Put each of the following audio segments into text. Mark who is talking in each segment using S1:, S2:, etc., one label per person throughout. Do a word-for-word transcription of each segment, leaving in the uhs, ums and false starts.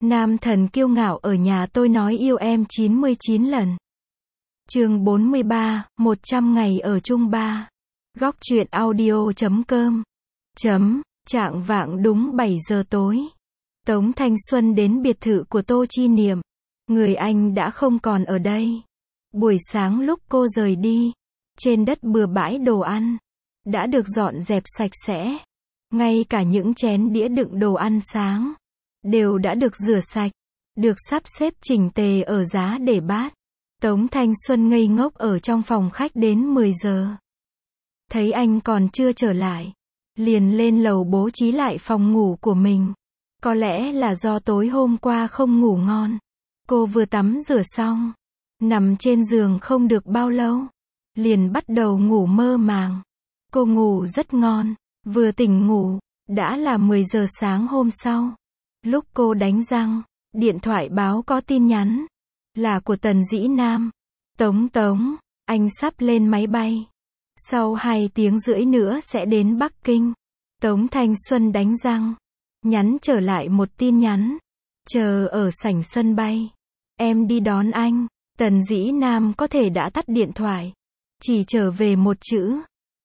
S1: Nam thần kiêu ngạo ở nhà tôi nói yêu em chín mươi chín lần. Chương bốn mươi ba, một trăm ngày ở chung ba. Góc truyện audio chấm com. Chấm, trạng vạng đúng bảy giờ tối. Tống Thanh Xuân đến biệt thự của Tô Chi Niệm. Người anh đã không còn ở đây. Buổi sáng lúc cô rời đi, trên đất bừa bãi đồ ăn đã được dọn dẹp sạch sẽ. Ngay cả những chén đĩa đựng đồ ăn sáng đều đã được rửa sạch, được sắp xếp chỉnh tề ở giá để bát. Tống Thanh Xuân ngây ngốc ở trong phòng khách đến mười giờ. Thấy anh còn chưa trở lại, liền lên lầu bố trí lại phòng ngủ của mình. Có lẽ là do tối hôm qua không ngủ ngon. Cô vừa tắm rửa xong, nằm trên giường không được bao lâu, liền bắt đầu ngủ mơ màng. Cô ngủ rất ngon, vừa tỉnh ngủ, đã là mười giờ sáng hôm sau. Lúc cô đánh răng, điện thoại báo có tin nhắn, là của Tần Dĩ Nam. Tống Tống, anh sắp lên máy bay. Sau hai tiếng rưỡi nữa sẽ đến Bắc Kinh. Tống Thanh Xuân đánh răng, nhắn trở lại một tin nhắn. Chờ ở sảnh sân bay. Em đi đón anh. Tần Dĩ Nam có thể đã tắt điện thoại. Chỉ trở về một chữ.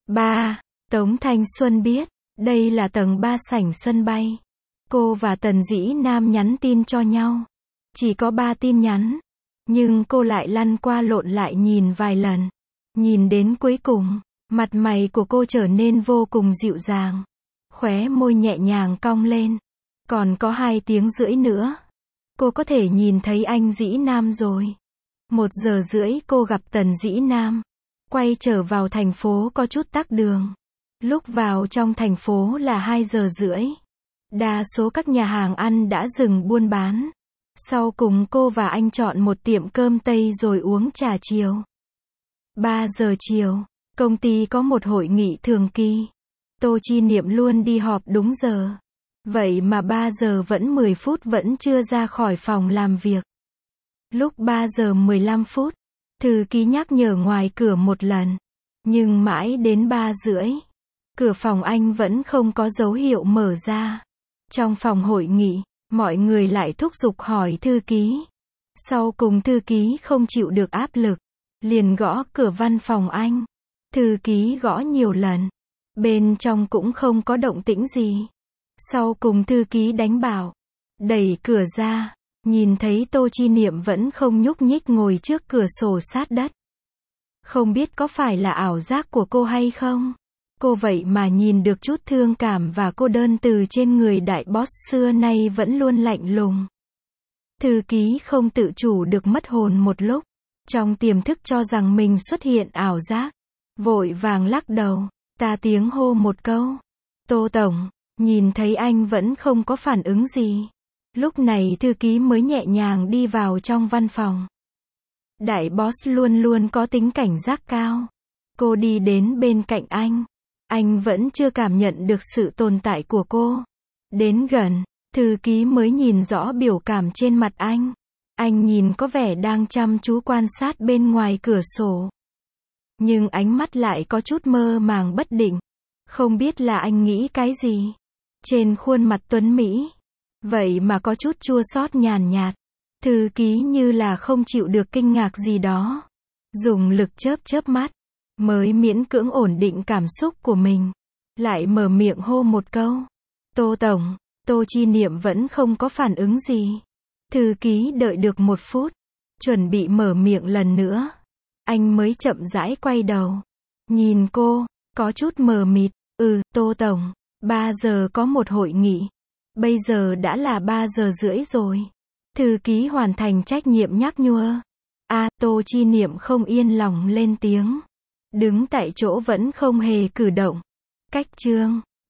S1: Ba. Tống Thanh Xuân biết, đây là tầng ba sảnh sân bay. Cô và Tần Dĩ Nam nhắn tin cho nhau. Chỉ có ba tin nhắn. Nhưng cô lại lăn qua lộn lại nhìn vài lần. Nhìn đến cuối cùng, mặt mày của cô trở nên vô cùng dịu dàng. Khóe môi nhẹ nhàng cong lên. Còn có hai tiếng rưỡi nữa. Cô có thể nhìn thấy anh Dĩ Nam rồi. Một giờ rưỡi cô gặp Tần Dĩ Nam. Quay trở vào thành phố có chút tắc đường. Lúc vào trong thành phố là hai giờ rưỡi. Đa số các nhà hàng ăn đã dừng buôn bán. Sau cùng cô và anh chọn một tiệm cơm Tây rồi uống trà chiều. ba giờ chiều, công ty có một hội nghị thường kỳ. Tô Chi Niệm luôn đi họp đúng giờ. Vậy mà ba giờ vẫn mười phút vẫn chưa ra khỏi phòng làm việc. Lúc ba giờ mười lăm phút, thư ký nhắc nhở ngoài cửa một lần. Nhưng mãi đến ba rưỡi, cửa phòng anh vẫn không có dấu hiệu mở ra. Trong phòng hội nghị, mọi người lại thúc giục hỏi thư ký. Sau cùng thư ký không chịu được áp lực, liền gõ cửa văn phòng anh. Thư ký gõ nhiều lần. Bên trong cũng không có động tĩnh gì. Sau cùng thư ký đánh bảo. Đẩy cửa ra, nhìn thấy Tô Chi Niệm vẫn không nhúc nhích ngồi trước cửa sổ sát đất. Không biết có phải là ảo giác của cô hay không? Cô vậy mà nhìn được chút thương cảm và cô đơn từ trên người đại boss xưa nay vẫn luôn lạnh lùng. Thư ký không tự chủ được mất hồn một lúc. Trong tiềm thức cho rằng mình xuất hiện ảo giác. Vội vàng lắc đầu, ta tiếng hô một câu. Tô Tổng, nhìn thấy anh vẫn không có phản ứng gì. Lúc này thư ký mới nhẹ nhàng đi vào trong văn phòng. Đại boss luôn luôn có tính cảnh giác cao. Cô đi đến bên cạnh anh. Anh vẫn chưa cảm nhận được sự tồn tại của cô. Đến gần, thư ký mới nhìn rõ biểu cảm trên mặt anh. Anh nhìn có vẻ đang chăm chú quan sát bên ngoài cửa sổ. Nhưng ánh mắt lại có chút mơ màng bất định. Không biết là anh nghĩ cái gì. Trên khuôn mặt tuấn Mỹ. Vậy mà có chút chua xót nhàn nhạt. Thư ký như là không chịu được kinh ngạc gì đó. Dùng lực chớp chớp mắt. Mới miễn cưỡng ổn định cảm xúc của mình. Lại mở miệng hô một câu. Tô Tổng, Tô Chi Niệm vẫn không có phản ứng gì. Thư ký đợi được một phút. Chuẩn bị mở miệng lần nữa. Anh mới chậm rãi quay đầu. Nhìn cô, có chút mờ mịt. Ừ, Tô Tổng, ba giờ có một hội nghị. Bây giờ đã là ba giờ rưỡi rồi. Thư ký hoàn thành trách nhiệm nhắc nhở. À, Tô Chi Niệm không yên lòng lên tiếng. Đứng tại chỗ vẫn không hề cử động. Cách chương.